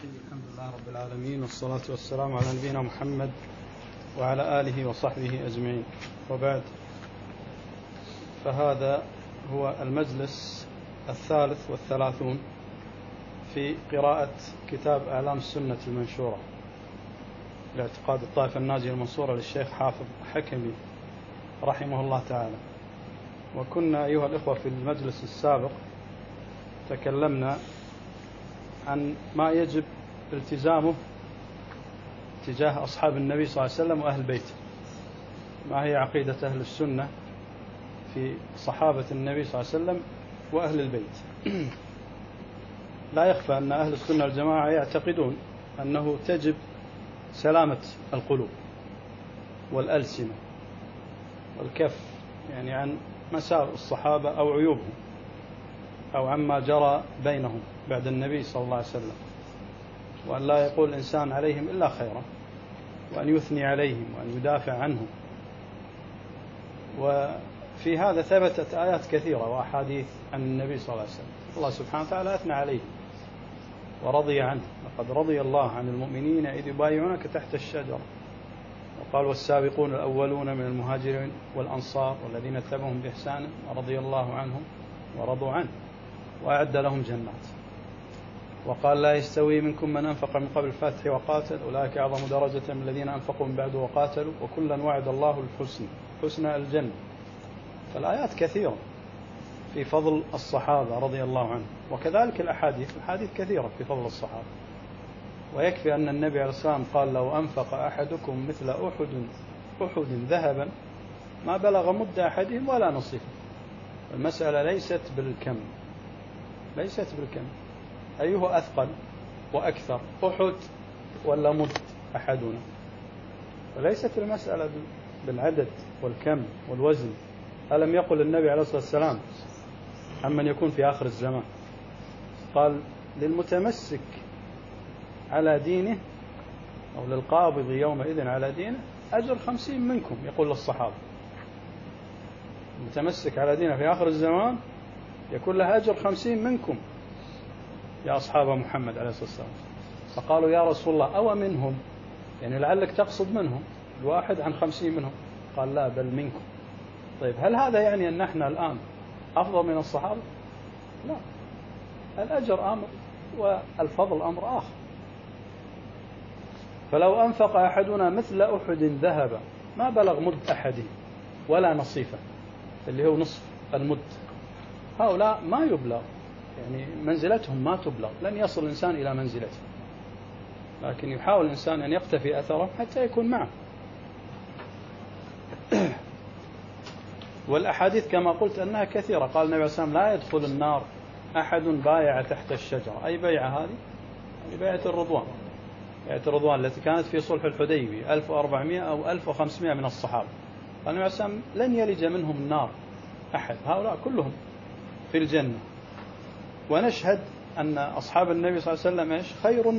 الحمد لله رب العالمين، والصلاة والسلام على نبينا محمد وعلى آله وصحبه أجمعين، وبعد. فهذا هو المجلس 33 في قراءة كتاب أعلام السنة المنشورة لاعتقاد الطائفة الناجية المنصورة للشيخ حافظ حكمي رحمه الله تعالى. وكنا أيها الإخوة في المجلس السابق تكلمنا عن ما يجب التزامه تجاه أصحاب النبي صلى الله عليه وسلم وأهل بيته، ما هي عقيدة أهل السنة في صحابة النبي صلى الله عليه وسلم وأهل البيت. لا يخفى أن أهل السنة والجماعة يعتقدون أنه تجب سلامة القلوب والألسنة والكف، يعني عن مساوئ الصحابة أو عيوبهم أو عما جرى بينهم بعد النبي صلى الله عليه وسلم، وأن لا يقول الإنسان عليهم إلا خيرا، وأن يثني عليهم وأن يدافع عنهم. وفي هذا ثبتت آيات كثيرة وأحاديث عن النبي صلى الله عليه وسلم. الله سبحانه وتعالى أثنى عليه ورضي عنه: لقد رضي الله عن المؤمنين إذ يبايعونك تحت الشجرة، وقال: والسابقون الأولون من المهاجرين والأنصار والذين اتبعهم بإحسان رضي الله عنهم ورضوا عنه وأعد لهم جنات. وقال: لا يستوي منكم من أنفق من قبل الفتح وقاتل، أولئك أعظم درجة من الذين أنفقوا من بعد وقاتلوا، وكلا وعد الله الحسنى، حسنى الجنة. فالآيات كثيرة في فضل الصحابة رضي الله عنهم، وكذلك الأحاديث كثيرة في فضل الصحابة. ويكفي أن النبي عليه الصلاة والسلام قال: لو أنفق أحدكم مثل أحد ذهبا ما بلغ مد أحدهم ولا نصيفه. المسألة ليست بالكم، أيه أثقل وأكثر، أحد ولا مد أحدنا؟ وليست المسألة بالعدد والكم والوزن. ألم يقل النبي عليه الصلاة والسلام عمن يكون في آخر الزمان؟ قال: للمتمسك على دينه أو للقابض يومئذ على دينه أجر 50 منكم. يقول للصحابة: المتمسك على دينه في آخر الزمان يكون له أجر 50 منكم يا أصحاب محمد عليه الصلاة والسلام. فقالوا: يا رسول الله أو منهم، يعني لعلك تقصد منهم الواحد عن 50 منهم. قال: لا، بل منكم. طيب، هل هذا يعني أن احنا الآن أفضل من الصحابة؟ لا، الأجر أمر والفضل أمر آخر. فلو أنفق أحدنا مثل أحد ذهبا ما بلغ مد أحده ولا نصيفه، اللي هو نصف المد. هؤلاء ما يبلغ، يعني منزلتهم ما تبلغ، لن يصل الإنسان إلى منزلته، لكن يحاول الإنسان أن يقتفي أثره حتى يكون معه. والأحاديث كما قلت أنها كثيرة. قال النبي صلى الله عليه وسلم: لا يدخل النار أحد بايع تحت الشجرة. أي بيعة هذه؟ بيعة الرضوان. بيعة الرضوان التي كانت في صلح الحديبية 1400 أو 1500 من الصحابة. قال النبي صلى الله عليه وسلم: لن يلج منهم النار أحد، هؤلاء كلهم في الجنة. ونشهد أن أصحاب النبي صلى الله عليه وسلم إيش؟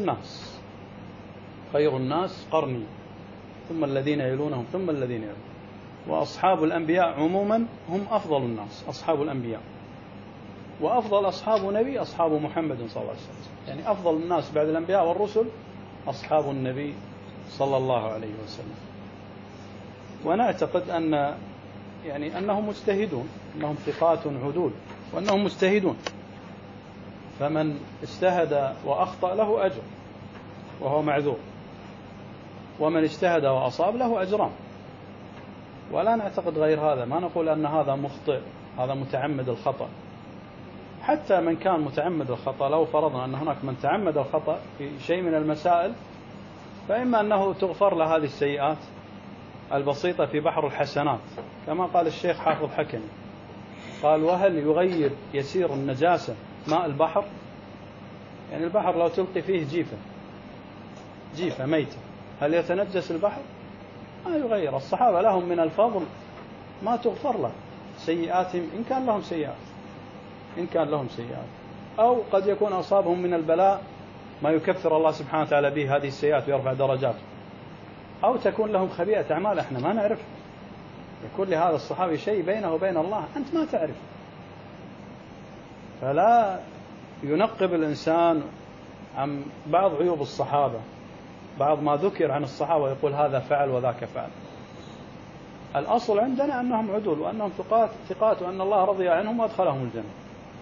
خير الناس قرني، ثم الذين يلونهم، ثم الذين يلونهم. وأصحاب الأنبياء عموما هم أفضل الناس، أصحاب الأنبياء. وأفضل أصحاب نبي أصحاب محمد صلى الله عليه وسلم، يعني أفضل الناس بعد الأنبياء والرسل أصحاب النبي صلى الله عليه وسلم. ونعتقد أنهم مجتهدون، أنهم ثقات عدول، وأنهم مجتهدون. فمن اجتهد وأخطأ له أجر وهو معذور، ومن اجتهد وأصاب له أجران. ولا نعتقد غير هذا، ما نقول أن هذا مخطئ، هذا متعمد الخطأ. حتى من كان متعمد الخطأ، لو فرضنا أن هناك من تعمد الخطأ في شيء من المسائل، فإما أنه تغفر له هذه السيئات البسيطة في بحر الحسنات، كما قال الشيخ حافظ حكمي. قال: وهل يغير يسير النجاسة ماء البحر؟ يعني البحر لو تلقي فيه جيفة ميتة، هل يتنجس البحر؟ ما يغير. الصحابة لهم من الفضل ما تغفر له سيئاتهم، إن كان لهم سيئات، أو قد يكون أصابهم من البلاء ما يكفر الله سبحانه وتعالى به هذه السيئات ويرفع درجاتهم، أو تكون لهم خبيئة أعمال احنا ما نعرف. يكون لهذا الصحابي شيء بينه وبين الله أنت ما تعرف. فلا ينقب الإنسان عن بعض عيوب الصحابة، بعض ما ذكر عن الصحابة يقول هذا فعل وذاك فعل. الأصل عندنا أنهم عدول وأنهم ثقات وأن الله رضي عنهم وأدخلهم الجنة.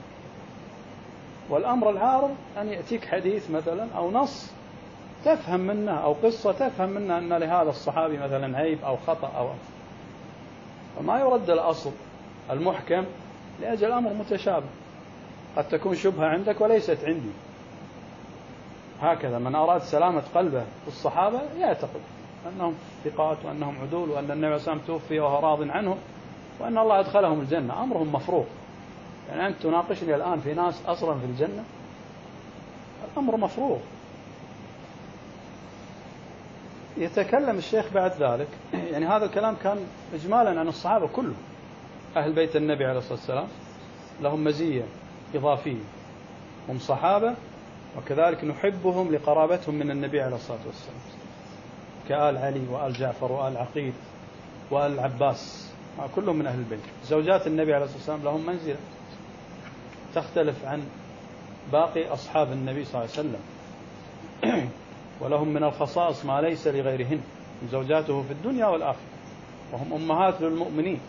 والأمر العارض أن يأتيك حديث مثلا أو نص تفهم منه أو قصة تفهم منه أن لهذا الصحابي مثلا عيب أو خطأ أو فما يرد الأصل المحكم لأجل أمر متشابه، قد تكون شبهة عندك وليست عندي. هكذا من أراد سلامة قلبه في الصحابة يعتقد أنهم ثقات وأنهم عدول وأن النبي صلى الله عليه وسلم توفي وهو راض عنهم وأن الله أدخلهم الجنة، أمرهم مفروغ. يعني أنت تناقشني الآن في ناس أصلا في الجنة، الأمر مفروغ. يتكلم الشيخ بعد ذلك، يعني هذا الكلام كان إجمالا عن الصحابة كله، أهل بيت النبي عليه الصلاة والسلام لهم مزية إضافية، هم صحابة وكذلك نحبهم لقرابتهم من النبي عليه الصلاة والسلام، كآل علي وآل جعفر وآل عقيل وآل العباس، كلهم من أهل البيت. زوجات النبي عليه الصلاة والسلام لهم منزلة تختلف عن باقي أصحاب النبي صلى الله عليه وسلم، ولهم من الخصائص ما ليس لغيرهن، زوجاته في الدنيا والآخرة، وهم أمهات للمؤمنين.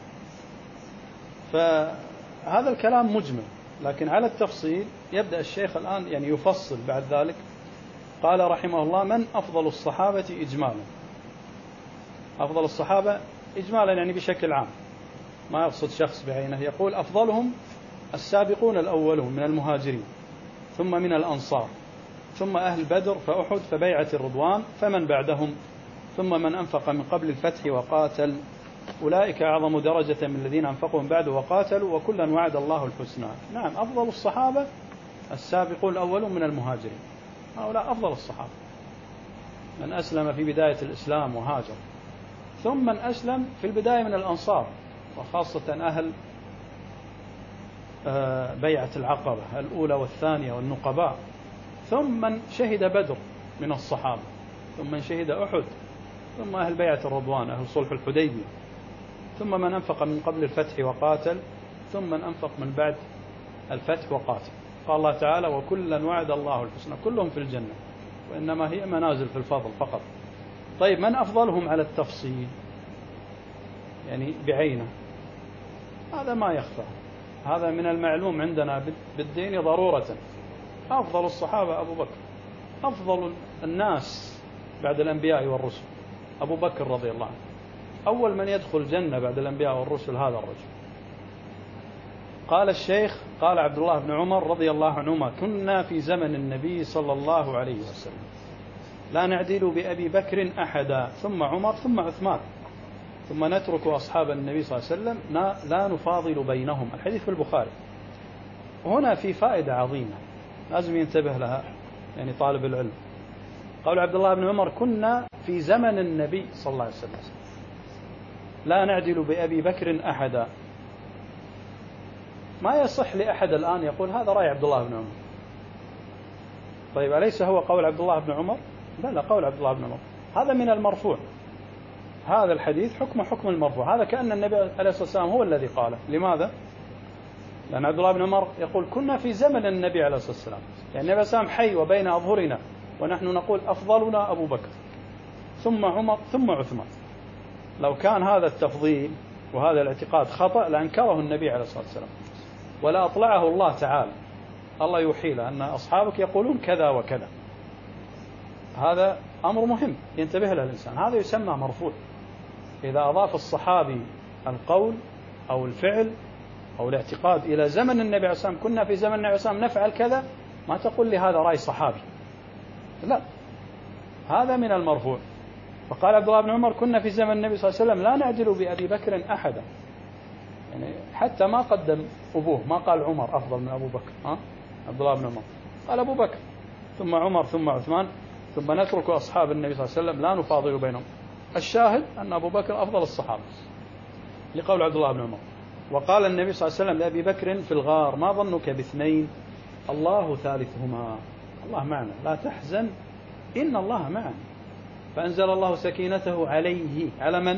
فهذا الكلام مجمل، لكن على التفصيل يبدأ الشيخ الآن يعني يفصل بعد ذلك. قال رحمه الله: من أفضل الصحابة إجمالا. أفضل الصحابة إجمالا يعني بشكل عام، ما يقصد شخص بعينه. يقول: أفضلهم السابقون الأولون من المهاجرين، ثم من الأنصار، ثم أهل بدر، فأحد، فبيعة الرضوان، فمن بعدهم، ثم من أنفق من قبل الفتح وقاتل، أولئك أعظم درجة من الذين أنفقوا من بعد وقاتلوا، وكلا وعد الله الحسنى. نعم، أفضل الصحابة السابقون الأولون من المهاجرين، هؤلاء أفضل الصحابة، من أسلم في بداية الإسلام وهاجر، ثم من أسلم في البداية من الأنصار، وخاصة أهل بيعة العقبة الأولى والثانية والنقباء، ثم من شهد بدر من الصحابة، ثم من شهد أحد، ثم أهل بيعة الرضوان، أهل صلح الحديبية، ثم من أنفق من قبل الفتح وقاتل، ثم من أنفق من بعد الفتح وقاتل. قال الله تعالى: وكلا وعد الله الحسنى، كلهم في الجنة، وإنما هي منازل في الفضل فقط. طيب، من أفضلهم على التفصيل يعني بعينه؟ هذا ما يخفى، هذا من المعلوم عندنا بالدين ضرورة. أفضل الصحابة أبو بكر، أفضل الناس بعد الأنبياء والرسل أبو بكر رضي الله عنه، أول من يدخل الجنة بعد الأنبياء والرسل هذا الرجل. قال الشيخ: قال عبد الله بن عمر رضي الله عنهما: كنا في زمن النبي صلى الله عليه وسلم لا نعدل بأبي بكر أحدا، ثم عمر، ثم عثمان، ثم نترك أصحاب النبي صلى الله عليه وسلم لا نفاضل بينهم. الحديث في البخاري. هنا في فائدة عظيمة لازم ينتبه لها يعني طالب العلم. قال عبد الله بن عمر: كنا في زمن النبي صلى الله عليه وسلم لا نعدل بأبي بكر أحدا. ما يصح لأحد الآن يقول هذا رأي عبد الله بن عمر. طيب، أليس هو قول عبد الله بن عمر؟ بلى، قول عبد الله بن عمر، هذا من المرفوع. هذا الحديث حكم المرفوع، هذا كأن النبي عليه الصلاة والسلام هو الذي قاله. لماذا؟ لأن عبد الله بن عمر يقول كنا في زمن النبي عليه الصلاة والسلام، يعني النبي عليه الصلاة والسلام حي وبين أظهرنا، ونحن نقول أفضلنا أبو بكر، ثم عمر، ثم عثمان. لو كان هذا التفضيل وهذا الاعتقاد خطأ لأنكره النبي عليه الصلاة والسلام، ولا أطلعه الله تعالى. الله يوحي له أن أصحابك يقولون كذا وكذا. هذا أمر مهم ينتبه له الإنسان، هذا يسمى مرفوع. إذا أضاف الصحابي القول أو الفعل أو الاعتقاد إلى زمن النبي عليه الصلاة والسلام، كنا في زمن النبي عليه الصلاة والسلام نفعل كذا، ما تقول لي هذا رأي صحابي، لا، هذا من المرفوع. فقال عبد الله بن عمر: كنا في زمن النبي صلى الله عليه وسلم لا نعدل بأبي بكر أحدا، يعني حتى ما قدم أبوه، ما قال عمر أفضل من أبو بكر، عبد الله بن عمر قال أبو بكر، ثم عمر، ثم عثمان، ثم نترك أصحاب النبي صلى الله عليه وسلم لا نفاضل بينهم. الشاهد أن أبو بكر أفضل الصحابة لقول عبد الله بن عمر. وقال النبي صلى الله عليه وسلم لأبي بكر في الغار: ما ظنك باثنين الله ثالثهما، الله معنا لا تحزن إن الله معنا. فأنزل الله سكينته عليه. على من؟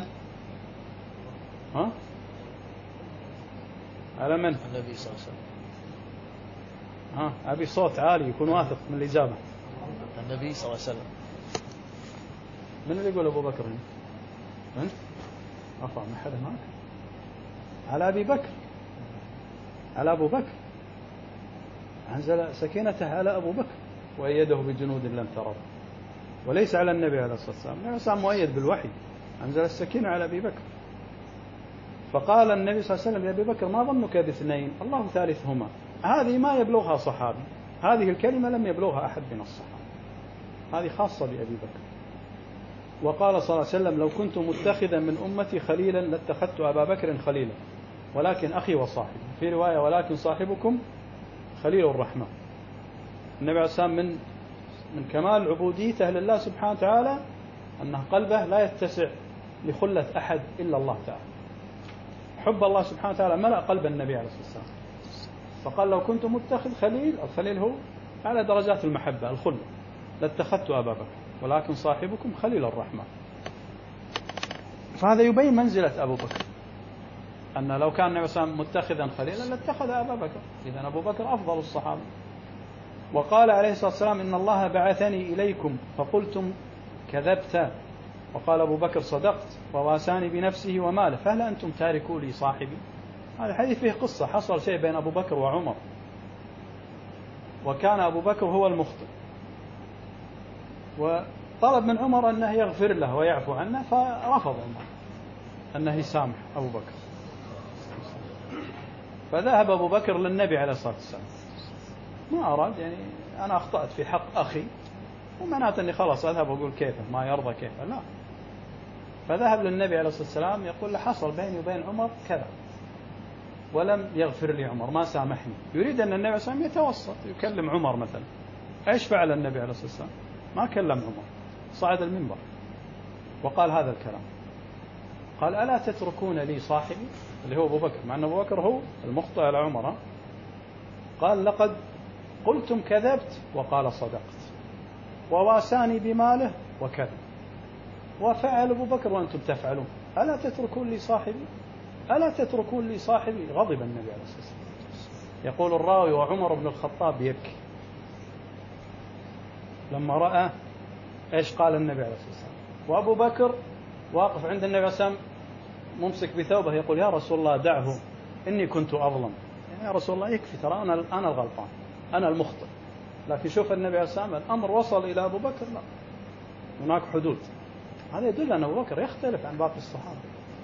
على من؟ النبي صلى الله عليه وسلم. أبي صوت عالي يكون واثق من الإجابة. النبي صلى الله عليه وسلم. من اللي يقول أبو بكر هنا؟ من؟ أفا ما حدا معك؟ على أبي بكر، على أبو بكر، أنزل سكينته على أبو بكر وأيده بجنود لم تروا، وليس على النبي عليه الصلاة والسلام. النبي صلى الله عليه وسلم مؤيد بالوحي، أنزل السكينة على أبي بكر. فقال النبي صلى الله عليه وسلم: يا أبي بكر ما ظنك باثنين الله ثالثهما. هذه ما يبلغها صحابي، هذه الكلمة لم يبلغها أحد من الصحابة، هذه خاصة بأبي بكر. وقال صلى الله عليه وسلم: لو كنت متخذا من أمتي خليلا لاتخذت أبا بكر خليلا، ولكن أخي وصاحبي. في رواية: ولكن صاحبكم خليل الرحمن. النبي عليه الصلاة والسلام من كمال عبوديته لله سبحانه وتعالى أن قلبه لا يتسع لخلة أحد إلا الله تعالى. حب الله سبحانه وتعالى ملأ قلب النبي عليه الصلاة والسلام، فقال: لو كنت متخذ خليل، الخليل هو على درجات المحبة الخلة، لاتخذت أبا بكر، ولكن صاحبكم خليل الرحمن. فهذا يبين منزلة أبو بكر، أن لو كان النبي صلى الله عليه وسلم متخذا خليلا لاتخذ أبا بكر، إذن أبو بكر أفضل الصحابة. وقال عليه الصلاة والسلام: إن الله بعثني إليكم فقلتم كذبت، وقال أبو بكر: صدقت، وواساني بنفسه وماله، فهل أنتم تاركوا لي صاحبي؟ هذا الحديث فيه قصة، حصل شيء بين أبو بكر وعمر، وكان أبو بكر هو المخطئ، وطلب من عمر أنه يغفر له ويعفو عنه، فرفض عمر أنه يسامح أبو بكر. فذهب أبو بكر للنبي عليه الصلاة والسلام، ما أراد يعني أنا أخطأت في حق أخي، ومعناته أني خلاص أذهب وأقول كيفه ما يرضى كيفه، لا. فذهب للنبي عليه الصلاة والسلام يقول له: حصل بيني وبين عمر كذا، ولم يغفر لي عمر، ما سامحني. يريد أن النبي عليه الصلاة والسلام يتوسط، يكلم عمر مثلا. إيش فعل النبي عليه الصلاة والسلام؟ ما كلم عمر، صعد المنبر وقال هذا الكلام، قال: ألا تتركون لي صاحبي، اللي هو أبو بكر، مع أن أبو بكر هو المخطئ على عمر. قال: لقد قلتم كذبت، وقال: صدقت، وواساني بماله وكذب، وفعل أبو بكر وأنتم تفعلون، ألا تتركون لي صاحبي، ألا تتركون لي صاحبي. غضب النبي عليه الصلاة والسلام. يقول الراوي: وعمر بن الخطاب يبكي لما رأى إيش قال النبي عليه الصلاة والسلام، وأبو بكر واقف عند النبي عليه الصلاة والسلام ممسك بثوبه يقول: يا رسول الله دعه، إني كنت أظلم. يعني يا رسول الله يكفي، ترى أنا الغلطان، أنا المخطئ. لكن شوف النبي عليه الصلاة والسلام الأمر وصل إلى أبو بكر، لا، هناك حدود. هذا يدل أن أبو بكر يختلف عن باقي الصحابة.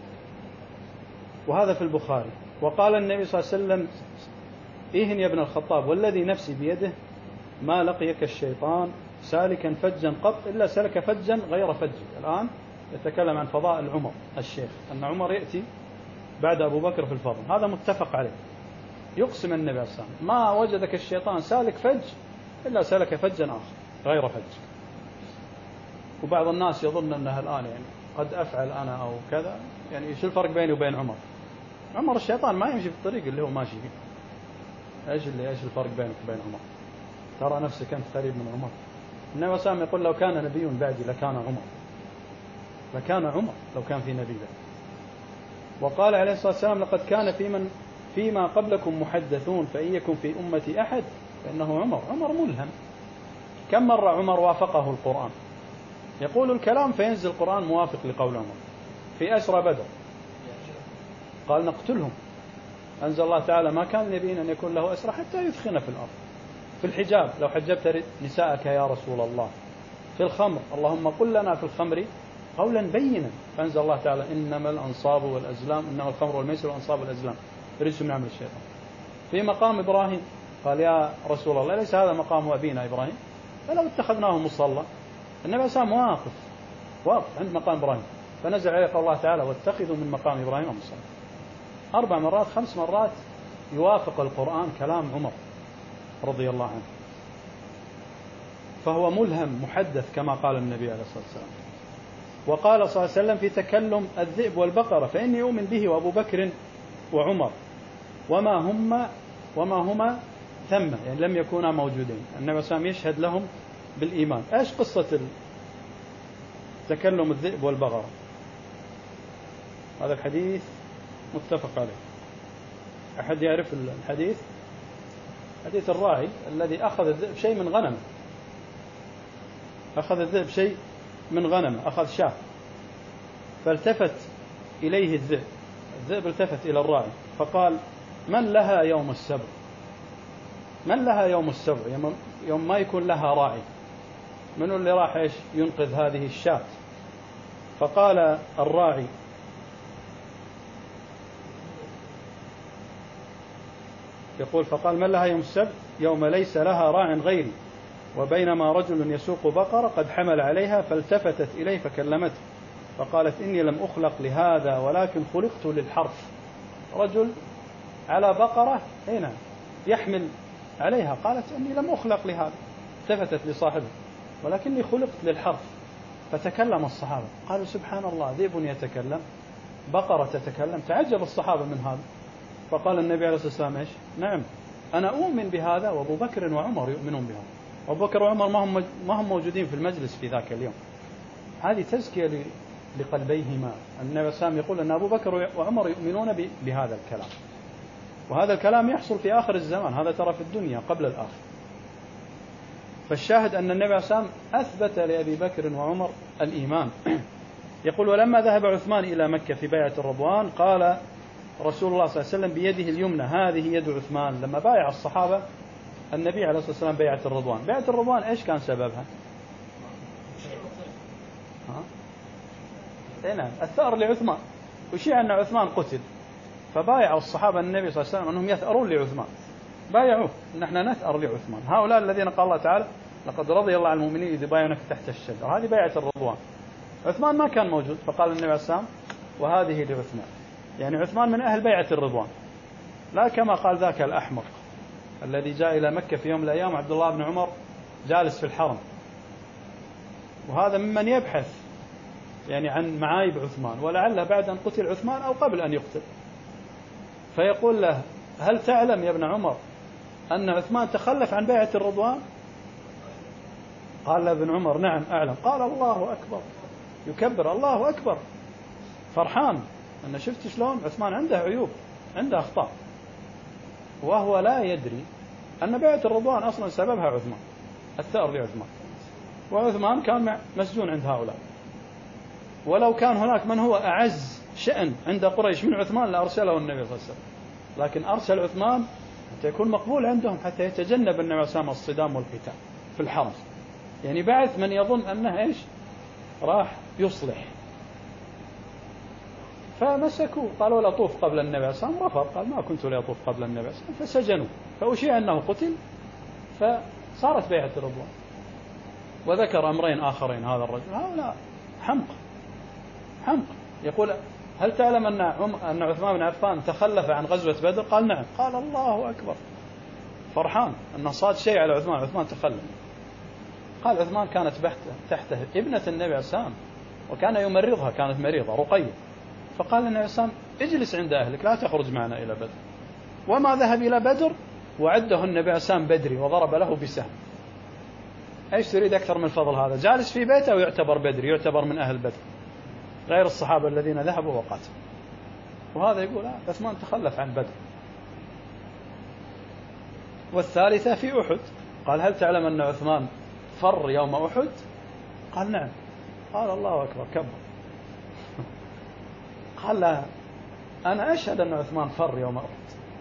وهذا في البخاري. وقال النبي صلى الله عليه وسلم: إيهن يا ابن الخطاب والذي نفسي بيده ما لقيك الشيطان سالكا فجا قط إلا سلك فجا غير فجك. الآن يتكلم عن فضائل عمر الشيخ، أن عمر يأتي بعد أبو بكر في الفضل، هذا متفق عليه. يقسم النبي عليه الصلاة والسلام: ما وجدك الشيطان سالك فج إلا سلك فجا آخر غير فجك. وبعض الناس يظن أنها الآن يعني قد أفعل أنا أو كذا، يعني شو الفرق بيني وبين عمر؟ عمر الشيطان ما يمشي في الطريق اللي هو ماشي فيه. إيش الفرق بينك وبين عمر؟ ترى نفسك أنت قريب من عمر. النبي صلى الله عليه وسلم يقول: لو كان نبي بعدي لكان عمر، لكان عمر لو كان في نبي بعدي. وقال عليه الصلاة والسلام: لقد كان فيما قبلكم محدثون، فإن يكن في أمتي أحد فإنه عمر. عمر ملهم. كم مرة عمر وافقه القرآن، يقول الكلام فينزل القرآن موافق لقول عمر. في أسرى بدر قال: نقتلهم. أنزل الله تعالى: ما كان نبينا أن يكون له أسرى حتى يثخن في الأرض. في الحجاب: لو حجبت نساءك يا رسول الله. في الخمر: اللهم قل لنا في الخمر قولا بينا. فأنزل الله تعالى: إنما الأنصاب والأزلام، إنما الخمر والميسر والأنصاب والأزلام رجس من عمل الشيطان. في مقام إبراهيم قال: يا رسول الله ليس هذا مقام أبينا إبراهيم، فلو اتخذناه مصلى. النبي صلى الله عليه وسلم واقف عند مقام إبراهيم، فنزل عليه قول الله تعالى: واتخذوا من مقام إبراهيم مصلى. 4 مرات 5 مرات يوافق القرآن كلام عمر رضي الله عنه. فهو ملهم محدث كما قال النبي عليه الصلاة والسلام. وقال صلى الله عليه وسلم في تكلم الذئب والبقرة: فإني أؤمن به وأبو بكر وعمر وما هما ثم، يعني لم يكونا موجودين. النبي صلى الله عليه وسلم يشهد لهم بالإيمان. إيش قصة تكلم الذئب والبقرة؟ هذا الحديث متفق عليه. أحد يعرف الحديث؟ حديث الراعي الذي أخذ الذئب شيء من غنمه، أخذ الذئب شيء من غنمه، أخذ شاة، فالتفت إليه الذئب التفت إلى الراعي فقال: من لها يوم السبع؟ من لها يوم السبع؟ يوم ما يكون لها راعي، من اللي راح إيش ينقذ هذه الشاة؟ فقال الراعي: يقول: فقال: من لها يوم السبت؟ يوم ليس لها راع غيري، وبينما رجل يسوق بقرة قد حمل عليها، فالتفتت إليه فكلمته فقالت: إني لم أخلق لهذا ولكن خلقت للحرث. رجل على بقرة هنا يحمل عليها، قالت: إني لم أخلق لهذا، التفتت لصاحبه: ولكني خلقت للحرث. فتكلم الصحابة قالوا: سبحان الله، ذئب يتكلم، بقرة تتكلم. تعجب الصحابة من هذا، فقال النبي عليه الصلاة والسلام: إيش؟ نعم، أنا أؤمن بهذا وأبو بكر وعمر يؤمنون بهذا. أبو بكر وعمر ما هم موجودين في المجلس في ذاك اليوم. هذه تزكية لقلبيهما. النبي عليه الصلاة والسلام يقول أن أبو بكر وعمر يؤمنون بهذا الكلام، وهذا الكلام يحصل في آخر الزمان، هذا ترى في الدنيا قبل الآخر. فالشاهد أن النبي عليه الصلاة والسلام أثبت لأبي بكر وعمر الإيمان. يقول: ولما ذهب عثمان إلى مكة في بيعة الرضوان قال رسول الله صلى الله عليه وسلم بيده اليمنى: هذه يد عثمان. لما بايع الصحابة النبي عليه الصلاة والسلام بيعة الرضوان. بيعة الرضوان إيش كان سببها؟ نعم، الثأر لعثمان، وشيع أن عثمان قتل، فبايعوا الصحابة النبي صلى الله عليه وسلم أنهم يثأرون لعثمان، بايعوه: نحن نثأر لعثمان. هؤلاء الذين قال الله تعالى: لقد رضي الله عن المؤمنين إذ يبايعونك تحت الشجرة، هذه بيعة الرضوان. عثمان ما كان موجود، فقال النبي عليه الصلاة والسلام: وهذه لعثمان. يعني عثمان من أهل بيعة الرضوان، لا كما قال ذاك الأحمق الذي جاء إلى مكة في يوم من الأيام عبد الله بن عمر جالس في الحرم، وهذا ممن يبحث يعني عن معايب عثمان، ولعله بعد أن قتل عثمان أو قبل أن يقتل، فيقول له: هل تعلم يا ابن عمر أن عثمان تخلف عن بيعة الرضوان؟ قال له ابن عمر: نعم أعلم. قال: الله أكبر، يكبر الله أكبر، فرحان أن شفت شلون عثمان عنده عيوب، عنده أخطاء، وهو لا يدري أن بيعة الرضوان أصلا سببها عثمان، الثأر لعثمان، وعثمان كان مسجون عند هؤلاء. ولو كان هناك من هو أعز شأن عند قريش من عثمان لأرسله النبي صلى الله عليه وسلم، لكن أرسل عثمان حتى يكون مقبول عندهم، حتى يتجنب النبي صلى الله عليه وسلم الصدام والقتال في الحرم. يعني بعث من يظن أنه إيش راح يصلح، فمسكوا قالوا: لا طوف قبل النبي صلى الله عليه وسلم. رفض، قال: ما كنت لأطوف قبل النبي صلى الله عليه وسلم. فسجنوا، فأشيع أنه قتل، فصارت بيعة الرضوان. وذكر أمرين آخرين هذا الرجل، هؤلاء حمق. يقول: هل تعلم أن عثمان بن عفان تخلف عن غزوة بدر؟ قال: نعم. قال: الله أكبر، فرحان أنه صاد شيء على عثمان تخلف. قال: عثمان كانت تحته ابنة النبي عليه الصلاة والسلام، وكان يمرضها، كانت مريضة رقية، فقال النبي عليه الصلاة والسلام: اجلس عند أهلك، لا تخرج معنا إلى بدر. وما ذهب إلى بدر، وعده النبي عليه الصلاة والسلام بدري وضرب له بسهم. ايش تريد أكثر من فضل هذا؟ جالس في بيته ويعتبر بدري، يعتبر من أهل بدر، غير الصحابة الذين ذهبوا وقاتلوا. وهذا يقول: عثمان تخلف عن بدر. والثالثة في أحد، قال: هل تعلم أن عثمان فر يوم أحد؟ قال: نعم. قال: الله أكبر، كبر. قال له: أنا أشهد أن عثمان فر يوم أحد،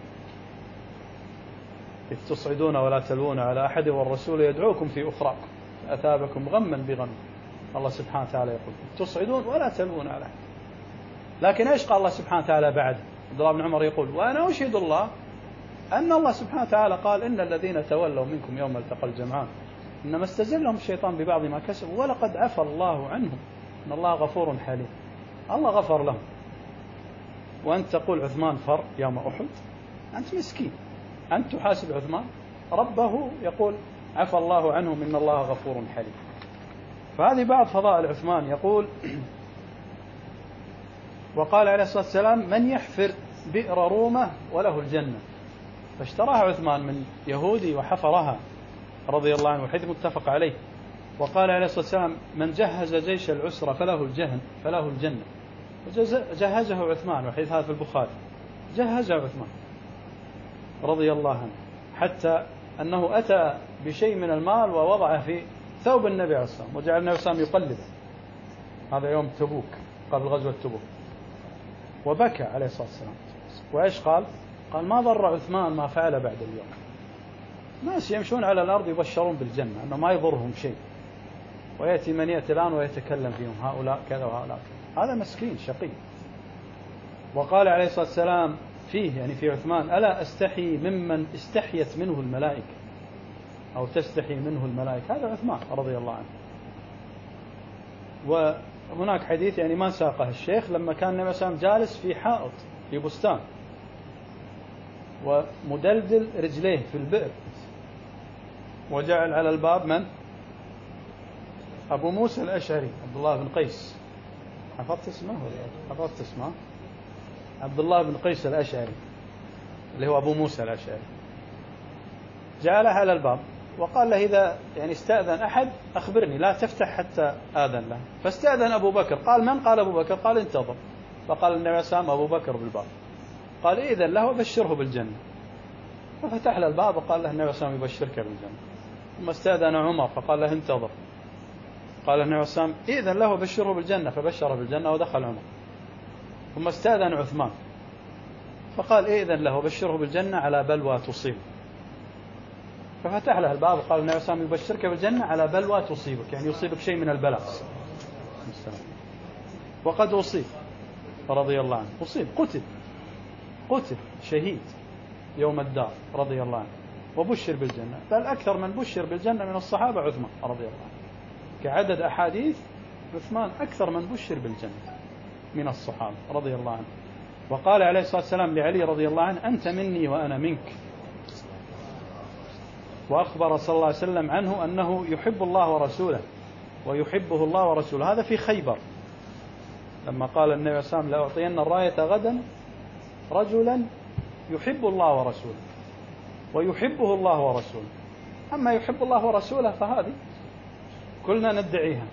إذ تصعدون ولا تلوون على أحد والرسول يدعوكم في أخراكم أثابكم غما بغم. الله سبحانه وتعالى يقول: تصعدون ولا تلوون على أحد. لكن إيش قال الله سبحانه وتعالى بعد؟ عبد الله بن عمر يقول: وأنا أشهد الله أن الله سبحانه وتعالى قال: إن الذين تولوا منكم يوم التقى الجمعان إنما استزلهم الشيطان ببعض ما كسبوا ولقد عفى الله عنهم إن الله غفور حليم. الله غفر لهم، وأنت تقول عثمان فر يوم أحد؟ أنت مسكين، أنت تحاسب عثمان، ربه يقول: عفى الله عنهم إن الله غفور حليم. فهذه بعض فضائل عثمان. يقول: وقال عليه الصلاة والسلام: من يحفر بئر رومة وله الجنة. فاشتراها عثمان من يهودي وحفرها رضي الله عنه، حيث متفق عليه. وقال عليه الصلاة والسلام: من جهز جيش العسرة فله الجنة. جهزه عثمان، وحيث هذا في البخاري، جهزه عثمان رضي الله عنه حتى أنه أتى بشيء من المال ووضعه في ثوب النبي عليه الصلاة والسلام، وجعل النبي صلى الله عليه وسلم يقلبه. هذا يوم تبوك قبل غزوة تبوك، وبكى عليه الصلاة والسلام. وإيش قال؟ قال ما ضر عثمان ما فعل بعد اليوم. ناس يمشون على الأرض يبشرون بالجنة أنه ما يضرهم شيء، ويأتي من يأتي الآن ويتكلم فيهم هؤلاء كذا وهؤلاء كذا. هذا مسكين شقي. وقال عليه الصلاة والسلام فيه، يعني في عثمان: ألا أستحي ممن استحيت منه الملائكة أو تستحي منه الملائكة. هذا عثمان رضي الله عنه. وهناك حديث يعني ما ساقه الشيخ، لما كان النبي صلى الله عليه وسلم جالس في حائط في بستان ومدلدل رجليه في البئر، وجعل على الباب من؟ أبو موسى الأشعري عبد الله بن قيس. حفظت اسمه ولا حفظت اسمه؟ عبد الله بن قيس الأشعري اللي هو أبو موسى الأشعري. جعله على الباب وقال له: إذا يعني استأذن أحد أخبرني، لا تفتح حتى آذن له. فاستأذن أبو بكر. قال: من؟ قال: أبو بكر. قال: انتظر. فقال النبي صلى الله عليه وسلم: أبو بكر بالباب. قال: إذن له وبشره بالجنة. ففتح له الباب وقال له النبي صلى الله عليه وسلم: يبشرك بالجنة. ثم استأذن عمر فقال له: انتظر. قال النبي صلى الله عليه وسلم: إذن له وبشره بالجنة. فبشره بالجنة ودخل عمر. ثم استأذن عثمان فقال: إذن له وبشره بالجنة على بلوى تصيب. ففتح له الباب وقال النبي صلى الله عليه وسلم: يبشرك بالجنة على بلوى تصيبك، يعني يصيبك شيء من البلاء. وقد أصيب رضي الله عنه، أصيب، قتل شهيد يوم الدار رضي الله عنه، وبشر بالجنة. بل أكثر من بشر بالجنة من الصحابة عثمان رضي الله عنه. كعدد أحاديث عثمان أكثر من بشر بالجنة من الصحابة رضي الله عنه. وقال عليه الصلاة والسلام لعلي رضي الله عنه: أنت مني وأنا منك. وأخبر صلى الله عليه وسلم عنه أنه يحب الله ورسوله ويحبه الله ورسوله. هذا في خيبر لما قال النبي صلى الله عليه وسلم: لأعطين الراية غدا رجلا يحب الله ورسوله ويحبه الله ورسوله. أما يحب الله ورسوله فهذه كلنا ندعيها،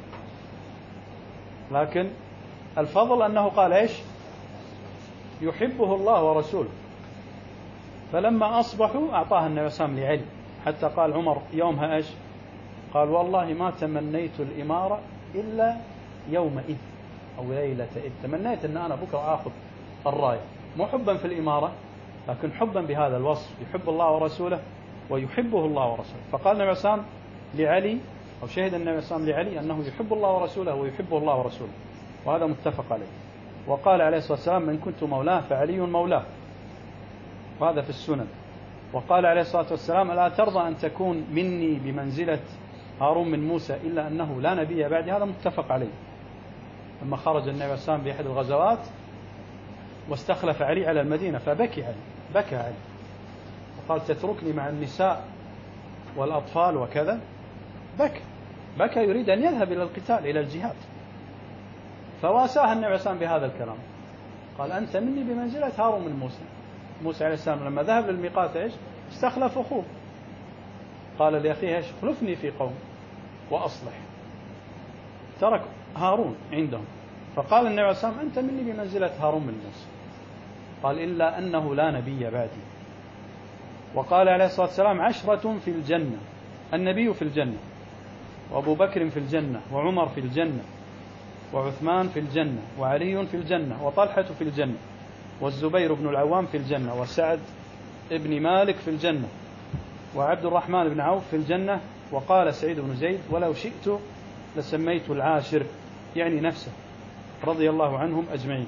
لكن الفضل أنه قال إيش؟ يحبه الله ورسوله. فلما أصبحوا أعطاها النبي صلى الله عليه وسلم لعلي، حتى قال عمر يومها إيش؟ قال: والله ما تمنيت الإمارة إلا يومئذ أو ليلة إذ. تمنيت أن أنا بكرة آخذ الراية، مو حبا في الإمارة لكن حبا بهذا الوصف: يحب الله ورسوله ويحبه الله ورسوله. فقال النبي صلى الله عليه وسلم لعلي، أو شهد النبي صلى الله عليه وسلم لعلي أنه يحب الله ورسوله ويحبه الله ورسوله، وهذا متفق عليه. وقال عليه الصلاة والسلام: من كنت مولاه فعلي مولاه، وهذا في السنن. وقال عليه الصلاة والسلام: ألا ترضى أن تكون مني بمنزلة هارون من موسى إلا أنه لا نبي بعدي. هذا متفق عليه. لما خرج النبي صلى الله عليه وسلم بأحد الغزوات واستخلف علي على المدينة فبكى علي وقال: تتركني مع النساء والأطفال وكذا. بكى يريد أن يذهب إلى القتال إلى الجهاد. فواساه النبي صلى الله عليه وسلم بهذا الكلام، قال: أنت مني بمنزلة هارون من موسى. موسى عليه السلام لما ذهب للميقات إيش؟ استخلف أخوه، قال لأخيه: إيش؟ خلفني في قوم وأصلح. ترك هارون عندهم. فقال النبي عليه الصلاة والسلام: أنت مني بمنزلة هارون من موسى. قال: إلا أنه لا نبي بعدي. وقال عليه الصلاة والسلام: 10 في الجنة، النبي في الجنة، وأبو بكر في الجنة، وعمر في الجنة، وعثمان في الجنة، وعلي في الجنة، وطلحة في الجنة، والزبير بن العوام في الجنة، وسعد ابن مالك في الجنة، وعبد الرحمن بن عوف في الجنة. وقال سعيد بن زيد: ولو شئت لسميت العاشر، يعني نفسه رضي الله عنهم أجمعين.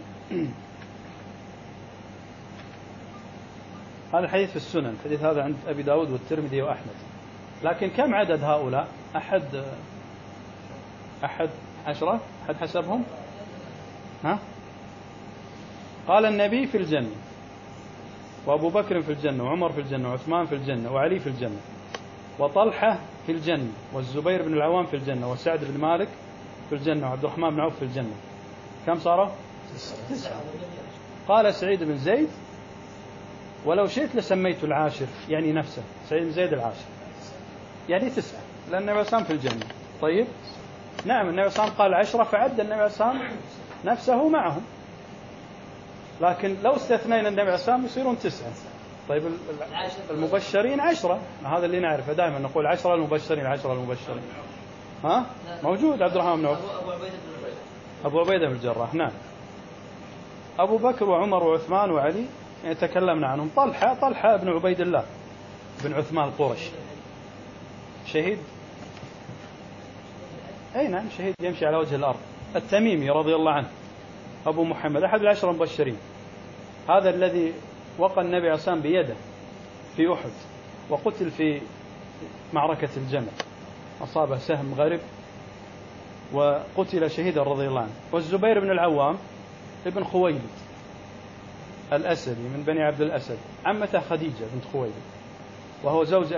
هذا الحديث في السنن، الحديث هذا عند أبي داود والترمذي وأحمد. لكن كم عدد هؤلاء؟ أحد 10؟ أحد حسبهم؟ قال النبي في الجنة، وأبو بكر في الجنة، وعمر في الجنة، وعثمان في الجنة، وعلي في الجنة، وطلحة في الجنة، والزبير بن العوام في الجنة، وسعد بن مالك في الجنة، وعبد الرحمن بن عوف في الجنة. كم صاروا؟ 9. قال سعيد بن زيد: ولو شئت لسميت العاشر، يعني نفسه سعيد بن زيد العاشر، يعني 9، لأن النبي صلى الله عليه وسلم في الجنة. طيب، نعم، النبي صلى الله عليه وسلم قال 10 فعد النبي صلى الله عليه وسلم نفسه معهم، لكن لو استثنينا النبي صلى الله عليه وسلم يصيرون 9. طيب المبشرين 10، هذا اللي نعرفه دائما نقول 10 المبشرين 10 المبشرين. ها موجود عبد الرحمن بن عوف، أبو عبيدة بن الجراح. نعم. أبو بكر وعمر وعثمان وعلي يعني تكلمنا عنهم. طلحة بن عبيد الله بن عثمان القرشي شهيد، أي نعم شهيد يمشي على وجه الأرض. التميمي رضي الله عنه أبو محمد أحد العشرة المبشرين، هذا الذي وقى النبي عليه الصلاة والسلام بيده في أحد وقتل في معركة الجمل، أصابه سهم غرب وقتل شهيدا رضي الله عنه. والزبير بن العوام ابن خويلد الأسدي من بني عبد الأسد، عمته خديجة بنت خويلد، وهو زوج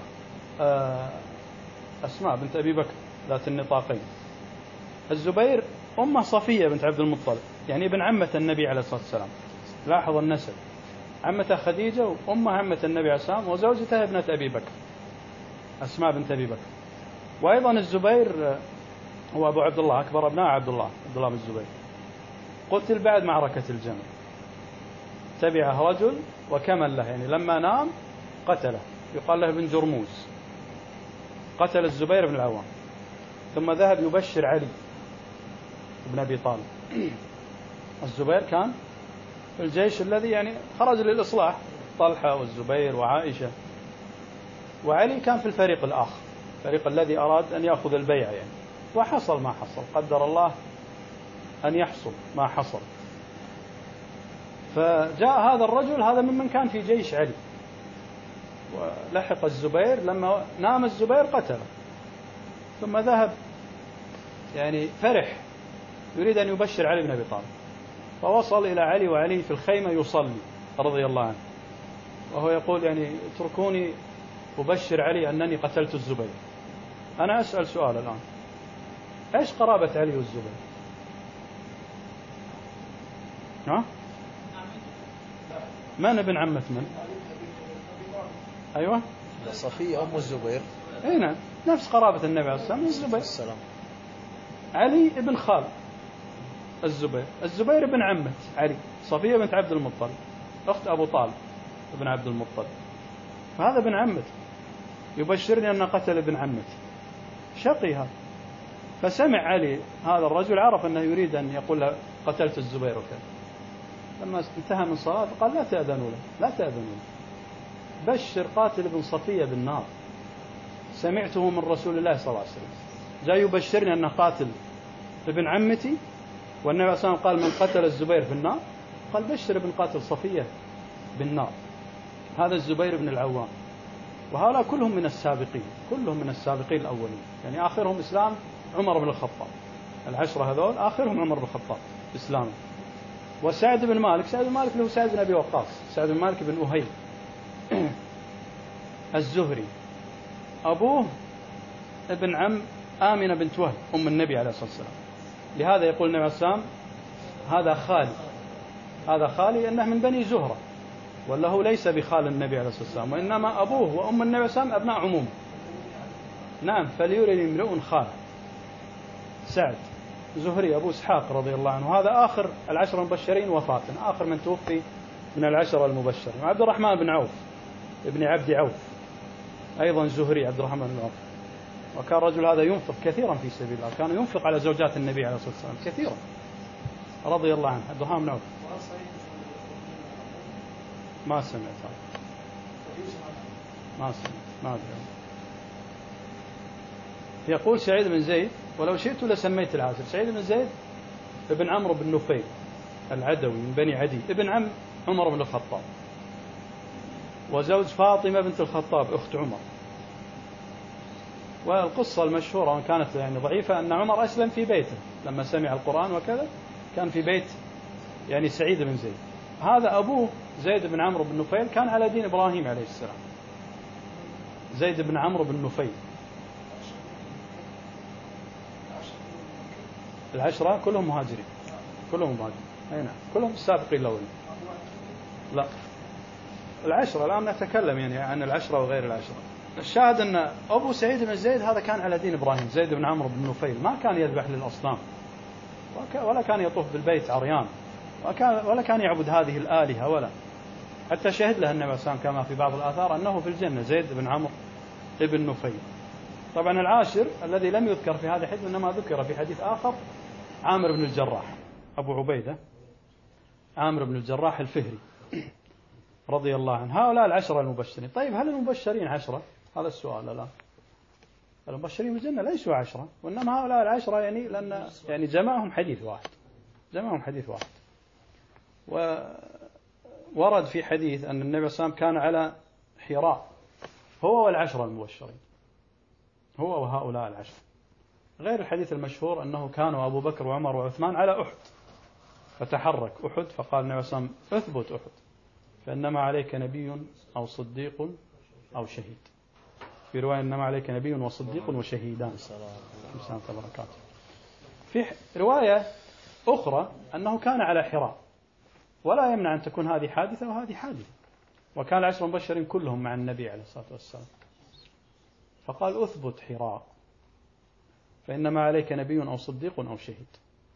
أسماء بنت أبي بكر ذات النطاقين. الزبير أمه صفية بنت عبد المطلب، يعني ابن عمة النبي عليه الصلاة والسلام. لاحظ النسب، عمته خديجة وأمه عمة النبي عليه الصلاة والسلام، وزوجته ابنة أبي بكر أسماء بنت أبي بكر. وأيضا الزبير هو أبو عبد الله، أكبر أبناء عبد الله بن الزبير، قتل بعد معركة الجمل. تبعه رجل وكمل له، يعني لما نام قتله، يقال له ابن جرموز، قتل الزبير بن العوام. ثم ذهب يبشر علي بن أبي طالب. الزبير كان في الجيش الذي يعني خرج للإصلاح، طلحة والزبير وعائشة. وعلي كان في الفريق الآخر، الفريق الذي أراد أن يأخذ البيعة يعني. وحصل ما حصل، قدر الله أن يحصل ما حصل. فجاء هذا الرجل، هذا ممن كان في جيش علي، ولحق الزبير. لما نام الزبير قتله، ثم ذهب يعني فرح يريد أن يبشر علي بن أبي طالب، فوصل إلى علي وعلي في الخيمة يصلي رضي الله عنه، وهو يقول يعني اتركوني أبشر علي أنني قتلت الزبير. أنا أسأل سؤال الآن، إيش قرابة علي والزبير؟ ها؟ من ابن عمة من؟ أيوة صفية أم الزبير. أي نعم، نفس قرابة النبي عليه الصلاة والسلام. علي ابن خال الزبير ابن عمة علي، صفية بنت عبد المطلب أخت أبو طالب ابن عبد المطلب، فهذا ابن عمته يبشرني أن قتل ابن عمتي، شقي هذا. فسمع علي هذا الرجل، عرف أنه يريد أن يقول له قتلت الزبير وكذا. لما انتهى من صلاة قال لا تأذنوا له، بشر قاتل ابن صفية بالنار، سمعته من رسول الله صلى الله عليه وسلم، جاء يبشرني أنه قاتل ابن عمتي، والنبي صلى الله عليه وسلم قال من قتل الزبير في النار، قال بشر ابن قاتل صفية بالنار. هذا الزبير بن العوام. وهؤلاء كلهم من السابقين الأولين، يعني آخرهم إسلام عمر بن الخطاب. العشرة هذول آخرهم عمر بن الخطاب إسلام. وسعد بن مالك له سعد بن أبي وقاص، سعد بن مالك بن أهيل الزهري، أبوه ابن عم آمنة بنت وهب أم النبي عليه الصلاة والسلام. لهذا يقول النبي عليه الصلاة والسلام هذا خالي أنه من بني زهرة، ولا هو ليس بخال النبي عليه الصلاة والسلام، وإنما أبوه وأم النبي عليه الصلاة والسلام أبناء عموم. نعم، فليري امرؤ خال. سعد زهري أبو إسحاق رضي الله عنه، هذا آخر العشر المبشرين وفاة، آخر من توفي من العشر المبشرين. عبد الرحمن بن عوف ابن عبد عوف أيضا زهري، عبد الرحمن بن عوف. وكان الرجل هذا ينفق كثيرا في سبيل الله، كان ينفق على زوجات النبي عليه الصلاة والسلام كثيرا رضي الله عنه. عبد الرحمن بن عوف ما سمعت ما أدري. يقول سعيد بن زيد ولو شئت لسميت العاشر. سعيد بن زيد ابن عمرو بن نفيل العدوي من بني عدي، ابن عم عمر بن الخطاب، وزوج فاطمة بنت الخطاب أخت عمر. والقصة المشهورة كانت يعني ضعيفة أن عمر أسلم في بيته لما سمع القرآن وكذا، كان في بيت يعني سعيد بن زيد. هذا أبوه زيد بن عمرو بن نفيل كان على دين إبراهيم عليه السلام. زيد بن عمرو بن نفيل. العشرة كلهم مهاجرين، أي نعم، كلهم السابقين الأولين. لا، العشرة الآن نتكلم يعني عن العشرة وغير العشرة. الشاهد أن أبو سعيد بن زيد هذا كان على دين إبراهيم، زيد بن عمرو بن نفيل، ما كان يذبح للأصنام، ولا كان يطوف بالبيت عريان، ولا كان يعبد هذه الآلهة، حتى شهد له النبي صلى الله عليه وسلم كما في بعض الآثار أنه في الجنة، زيد بن عمرو ابن نفيل. طبعا العاشر الذي لم يذكر في هذا الحديث إنما ذكر في حديث آخر عامر بن الجراح أبو عبيدة، عامر بن الجراح الفهري رضي الله عنه. هؤلاء العشرة المبشرين. طيب هل المبشرين عشرة؟ هذا السؤال الآن. المبشرين بالجنة ليسوا عشرة، وإنما هؤلاء العشرة يعني لأن يعني جمعهم حديث واحد، جمعهم حديث واحد. وورد في حديث أن النبي صلى الله عليه وسلم كان على حراء هو والعشرة المبشرين، هو وهؤلاء العشرة. غير الحديث المشهور أنه كانوا أبو بكر وعمر وعثمان على أحد، فتحرك أحد فقال النبي صلى الله عليه وسلم اثبت أحد فإنما عليك نبي أو صديق أو شهيد. في رواية إنما عليك نبي وصديق وشهيدان. في رواية أخرى أنه كان على حراء، ولا يمنع أن تكون هذه حادثة وهذه حادثة. وكان العشر المبشرين كلهم مع النبي عليه الصلاة والسلام، فقال أثبت حراء فإنما عليك نبي أو صديق أو شهيد.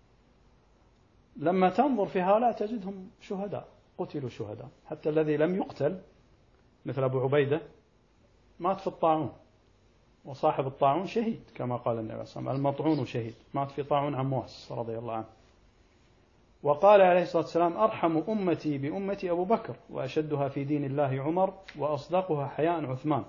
لما تنظر في هؤلاء تجدهم شهداء، قتلوا شهداء. حتى الذي لم يقتل مثل أبو عبيدة مات في الطاعون، وصاحب الطاعون شهيد كما قال النبي صلى الله عليه وسلم المطعون شهيد، مات في طاعون عمواس رضي الله عنه. وقال عليه الصلاة والسلام أرحم أمتي بأمتي أبو بكر، وأشدها في دين الله عمر، وأصدقها حياء عثمان،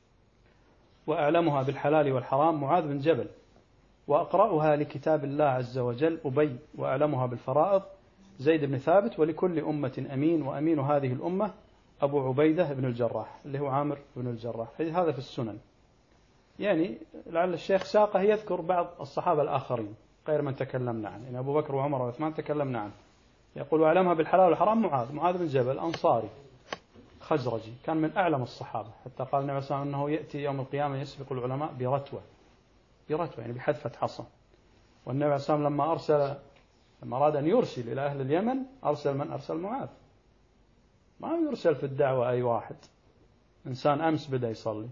وأعلمها بالحلال والحرام معاذ بن جبل، وأقرأها لكتاب الله عز وجل أبي، وأعلمها بالفرائض زيد بن ثابت، ولكل أمة أمين، وأمين هذه الأمة أبو عبيدة بن الجراح اللي هو عامر بن الجراح. هذا في السنن. يعني لعل الشيخ ساقه يذكر بعض الصحابة الآخرين غير من تكلمنا عنه، يعني أبو بكر وعمر وعثمان تكلمنا عنه. يقول وأعلمها بالحلال والحرام معاذ بن جبل أنصاري خزرجي، كان من أعلم الصحابة، حتى قال النبي صلى الله عليه وسلم أنه يأتي يوم القيامة يسبق العلماء برتوة يعني بحذفة حصى. والنبي صلى الله عليه وسلم لما أراد أن يرسل إلى أهل اليمن أرسل من؟ أرسل معاذ. ما يرسل في الدعوة أي واحد، إنسان أمس بدأ يصلي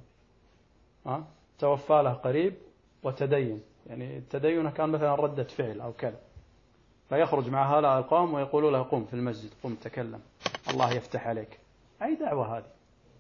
توفى له قريب وتدين، يعني التدين كان مثلا ردة فعل أو كذا، فيخرج مع هؤلاء القوم ويقولوا له قم في المسجد، قم تكلم الله يفتح عليك. أي دعوة هذه؟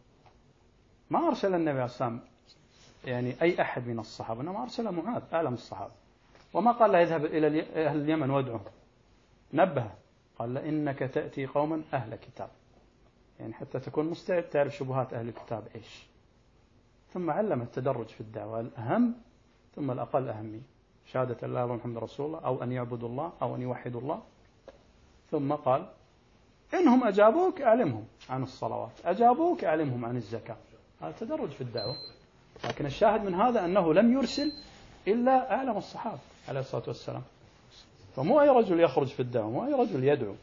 ما أرسل النبي عليه الصلاة والسلام يعني أي أحد من الصحابة، إنما أرسل معاذ أعلم الصحابة. وما قال له يذهب إلى أهل اليمن وادعهم، نبه قال له إنك تأتي قوما أهل كتاب، يعني حتى تكون مستعد تعرف شبهات أهل الكتاب إيش. ثم علم التدرج في الدعوة، الأهم ثم الأقل أهمية، شهادة لا إله إلا الله محمد رسول الله، أو أن يعبدوا الله أو أن يوحدوا الله. ثم قال إنهم أجابوك أعلمهم عن الصلوات، أجابوك أعلمهم عن الزكاة. هذا تدرج في الدعوة. لكن الشاهد من هذا أنه لم يرسل إلا أعلم الصحابة عليه الصلاة والسلام. فمو أي رجل يخرج في الدعوة، مو أي رجل يدعو.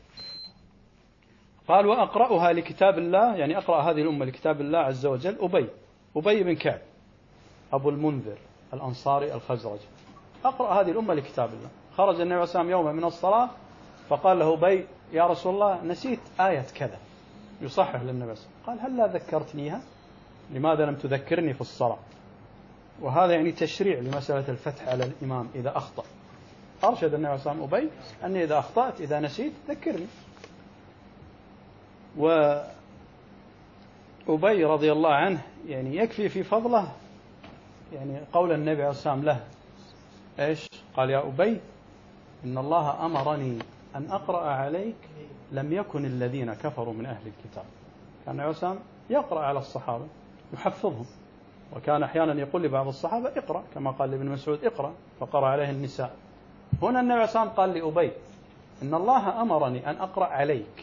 قال وأقرأها لكتاب الله، يعني أقرأ هذه الأمة لكتاب الله عز وجل أبي بن كعب أبو المنذر الأنصاري الخزرجي، أقرأ هذه الأمة لكتاب الله. خرج النبي صلى الله عليه وسلم يوما من الصلاة فقال له أبي يا رسول الله نسيت آية كذا، يصحح للنبي صلى الله عليه وسلم. قال هل لا ذكرتنيها؟ لماذا لم تذكرني في الصلاة؟ وهذا يعني تشريع لمسألة الفتح على الإمام إذا أخطأ. أرشد النبي صلى الله عليه وسلم أبي أني إذا أخطأت إذا نسيت ذكرني. وأبي رضي الله عنه يعني يكفي في فضله يعني قول النبي عليه الصلاة والسلام له إيش؟ قال يا أبي إن الله أمرني أن أقرأ عليك لم يكن الذين كفروا من أهل الكتاب. كان النبي عليه الصلاة والسلام يقرأ على الصحابة يحفظهم، وكان أحيانا يقول لبعض الصحابة اقرأ، كما قال لابن مسعود اقرأ، فقرأ عليه النساء. هنا النبي عليه الصلاة والسلام قال لأبي إن الله أمرني أن أقرأ عليك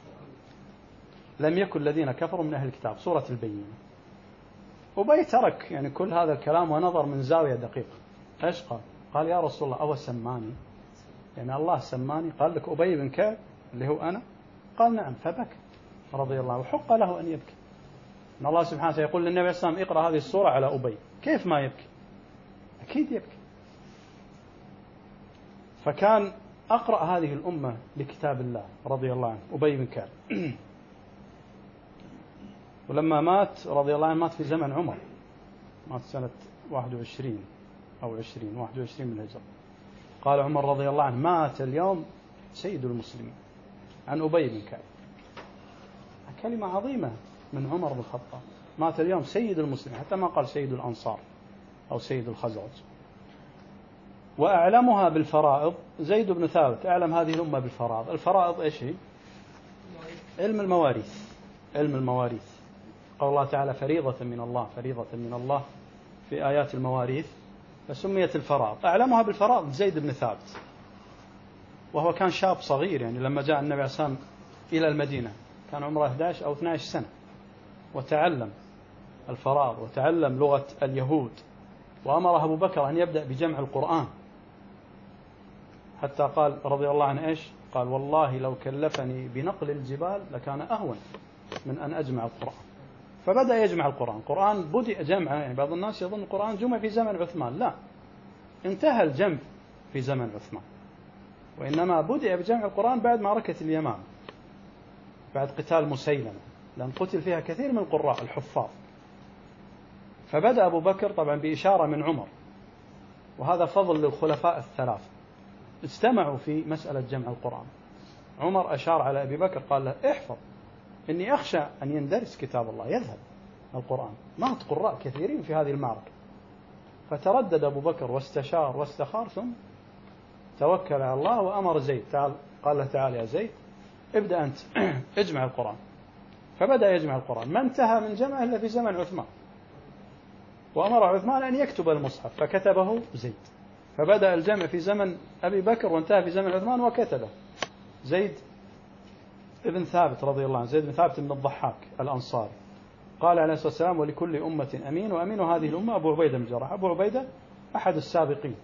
لم يكن الذين كفروا من أهل الكتاب، سورة البينة. أبي ترك يعني كل هذا الكلام ونظر من زاوية دقيقة. إيش قال؟ قال يا رسول الله أو سماني، يعني الله سماني؟ قال لك أبي بن كعب اللي هو أنا؟ قال نعم، فبكى رضي الله، وحق له أن يبكي. إن الله سبحانه وتعالى يقول للنبي صلى الله عليه وسلم اقرأ هذه السورة على أبي، كيف ما يبكي؟ أكيد يبكي. فكان أقرأ هذه الأمة لكتاب الله رضي الله عنه أبي بن كعب. ولما مات رضي الله عنه مات في زمن عمر، مات سنة 21 أو 21 من الهجرة. قال عمر رضي الله عنه مات اليوم سيد المسلمين عن أبي بن كعب. كلمة عظيمة من عمر بن الخطاب. مات اليوم سيد المسلمين، حتى ما قال سيد الأنصار أو سيد الخزرج. وأعلمها بالفرائض زيد بن ثابت، أعلم هذه الأمة بالفرائض. الفرائض إيش هي؟ علم المواريث. علم المواريث، قال الله تعالى فريضة من الله، فريضة من الله في آيات المواريث، فسميت الفرائض. أعلمها بالفرائض زيد بن ثابت، وهو كان شاب صغير، يعني لما جاء النبي عليه الصلاة والسلام إلى المدينة كان عمره 11 أو 12 سنة، وتعلم الفرائض وتعلم لغة اليهود. وأمر أبو بكر أن يبدأ بجمع القرآن، حتى قال رضي الله عنه إيش؟ قال والله لو كلفني بنقل الجبال لكان أهون من أن أجمع القرآن. فبدأ يجمع القرآن. القرآن بدأ جمعه، يعني بعض الناس يظن القرآن جمع في زمن عثمان، لا، انتهى الجمع في زمن عثمان، وإنما بدأ بجمع القرآن بعد معركة اليمامة، بعد قتال مسيلمة، لأن قتل فيها كثير من القراء الحفاظ. فبدأ أبو بكر طبعا بإشارة من عمر، وهذا فضل للخلفاء الثلاث، اجتمعوا في مسألة جمع القرآن. عمر أشار على أبي بكر قال له احفظ، إني أخشى أن يندرس كتاب الله، يذهب القرآن، مات قراء كثيرين في هذه المعركة. فتردد أبو بكر واستشار واستخار، ثم توكل على الله وأمر زيد، قال له تعالى يا زيد ابدأ أنت اجمع القرآن. فبدأ يجمع القرآن، ما انتهى من جمعه إلا في زمن عثمان، وأمر عثمان أن يكتب المصحف فكتبه زيد. فبدأ الجمع في زمن أبي بكر وانتهى في زمن عثمان، وكتبه زيد ابن ثابت رضي الله عنه، زيد بن ثابت بن الضحاك الأنصاري. قال عليه الصلاة والسلام ولكل أمة أمين، وأمين هذه الأمة أبو عبيدة بن الجراح. أبو عبيدة أحد السابقين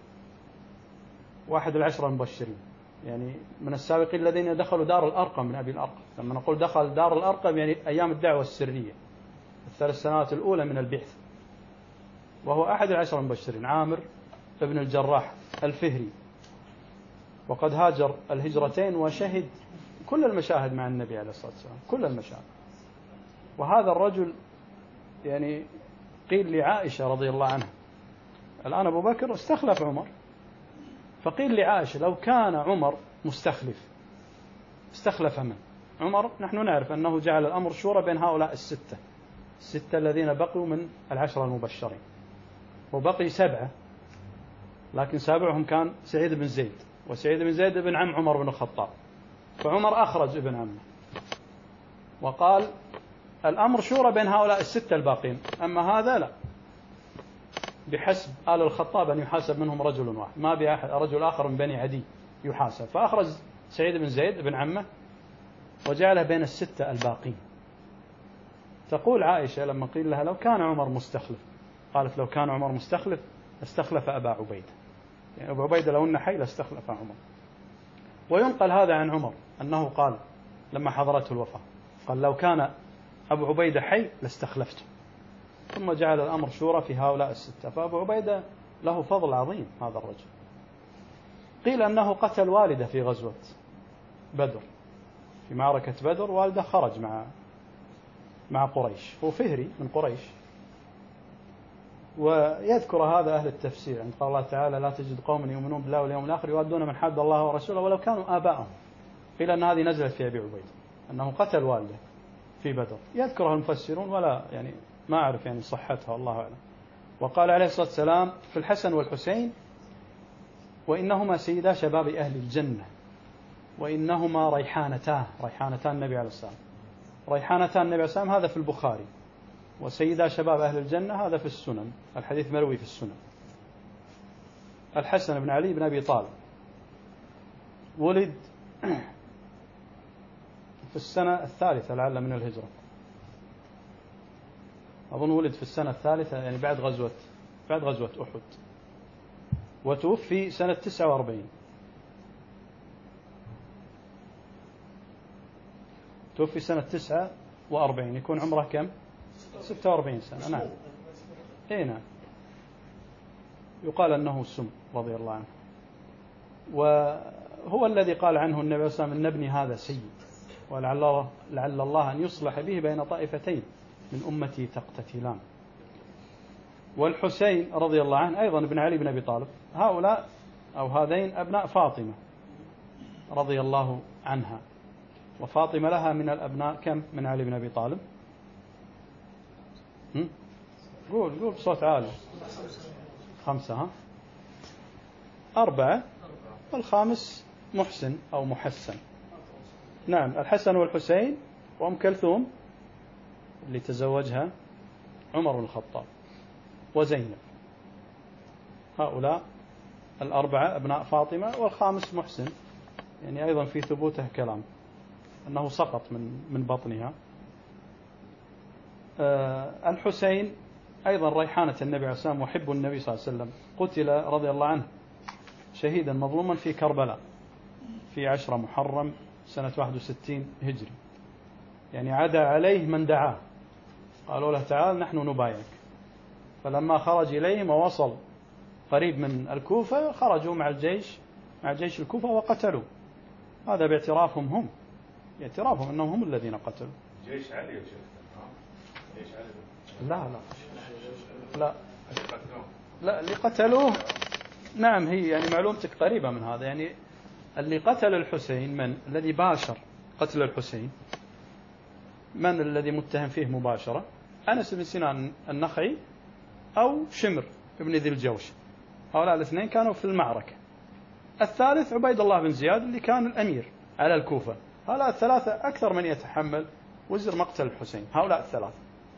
واحد العشرة المبشرين، يعني من السابقين الذين دخلوا دار الأرقم من أبي الأرقم. لما نقول دخل دار الأرقم يعني أيام الدعوة السرية، الثلاث سنوات الأولى من البعث. وهو أحد العشرة المبشرين، عامر ابن الجراح الفهري، وقد هاجر الهجرتين وشهد كل المشاهد مع النبي عليه الصلاة والسلام، كل المشاهد. وهذا الرجل يعني قيل لعائشة رضي الله عنها، الآن أبو بكر استخلف عمر، فقيل لعائشة لو كان عمر مستخلف استخلف من؟ عمر نحن نعرف أنه جعل الأمر شورى بين هؤلاء الستة الذين بقوا من العشرة المبشرين، وبقي 7، لكن سابعهم كان سعيد بن زيد، وسعيد بن زيد ابن عم عمر بن الخطاب، فعمر أخرج ابن عمه وقال الأمر شورى بين هؤلاء الستة الباقين، أما هذا لا، بحسب آل الخطاب أن يحاسب منهم رجل واحد، ما بأحد رجل آخر من بني عدي يحاسب. فأخرج سعيد بن زيد ابن عمه وجعله بين الستة الباقين. تقول عائشة لما قيل لها لو كان عمر مستخلف، قالت لو كان عمر مستخلف استخلف أبا عبيدة، يعني أبو عبيدة لو أنه حي لاستخلف عمر. وينقل هذا عن عمر أنه قال لما حضرته الوفاة، قال لو كان أبو عبيدة حي لاستخلفته. ثم جعل الأمر شورى في هؤلاء الستة. فأبو عبيدة له فضل عظيم هذا الرجل. قيل أنه قتل والده في غزوة بدر، في معركة بدر والده خرج مع قريش، هو فهري من قريش. ويذكر هذا أهل التفسير عند قال الله تعالى لا تجد قوما يؤمنون بالله واليوم الآخر يوادون من حد الله ورسوله ولو كانوا آباءهم. قيل أن هذه نزلت في أبي عبيدة أنه قتل والده في بدر، يذكرها المفسرون ولا يعني ما أعرف يعني صحتها الله أعلم. وقال عليه الصلاة والسلام في الحسن والحسين وإنهما سيدا شباب أهل الجنة، وإنهما ريحانتان النبي عليه الصلاة والسلام، ريحانتان النبي عليه الصلاة والسلام هذا في البخاري، وسيدا شباب أهل الجنة هذا في السنن، الحديث مروي في السنن. الحسن بن علي بن أبي طالب ولد في السنة 3 لعل من الهجرة، أظن ولد في السنة 3 يعني بعد غزوة أحد، وتوفي سنة 49، توفي سنة 49، يكون عمره كم؟ 46 سنة. نعم نعم. يقال أنه سم رضي الله عنه، وهو الذي قال عنه النبي صلى الله عليه وسلم إن ابني هذا سيد، ولعل الله أن يصلح به بين طائفتين من أمتي تقتتلان. والحسين رضي الله عنه أيضا ابن علي بن أبي طالب، هؤلاء أو هذين أبناء فاطمة رضي الله عنها. وفاطمة لها من الأبناء كم من علي بن أبي طالب؟ قول بصوت عالي. 5 ها؟ 4 والخامس محسن أو محسن. نعم الحسن والحسين وأم كلثوم اللي تزوجها عمر بن الخطاب وزينب. هؤلاء 4 أبناء فاطمة والخامس محسن، يعني أيضا في ثبوته كلام أنه سقط من بطنها. الحسين أيضا ريحانة النبي عليه الصلاة والسلام وحب النبي صلى الله عليه وسلم، قتل رضي الله عنه شهيدا مظلوما في كربلاء في 10 محرم سنة 61 هجري. يعني عدا عليه من دعاه، قالوا له تعال نحن نبايعك، فلما خرج إليهم ووصل قريب من الكوفة خرجوا مع جيش الكوفة وقتلوا. هذا باعترافهم اعترافهم أنهم هم الذين قتلوا. جيش علي يا شيخ؟ جيش علي؟ لا اللي قتلوه. نعم هي يعني معلومتك قريبة من هذا. يعني اللي قتل الحسين من الذي باشر قتل الحسين، من الذي متهم فيه مباشرة؟ أنس بن سنان النخعي أو شمر ابن ذي الجوش. هؤلاء الاثنين كانوا في المعركة. الثالث عبيد الله بن زياد اللي كان الأمير على الكوفة. هؤلاء الثلاثة أكثر من يتحمل وزر مقتل الحسين. هؤلاء الثلاثة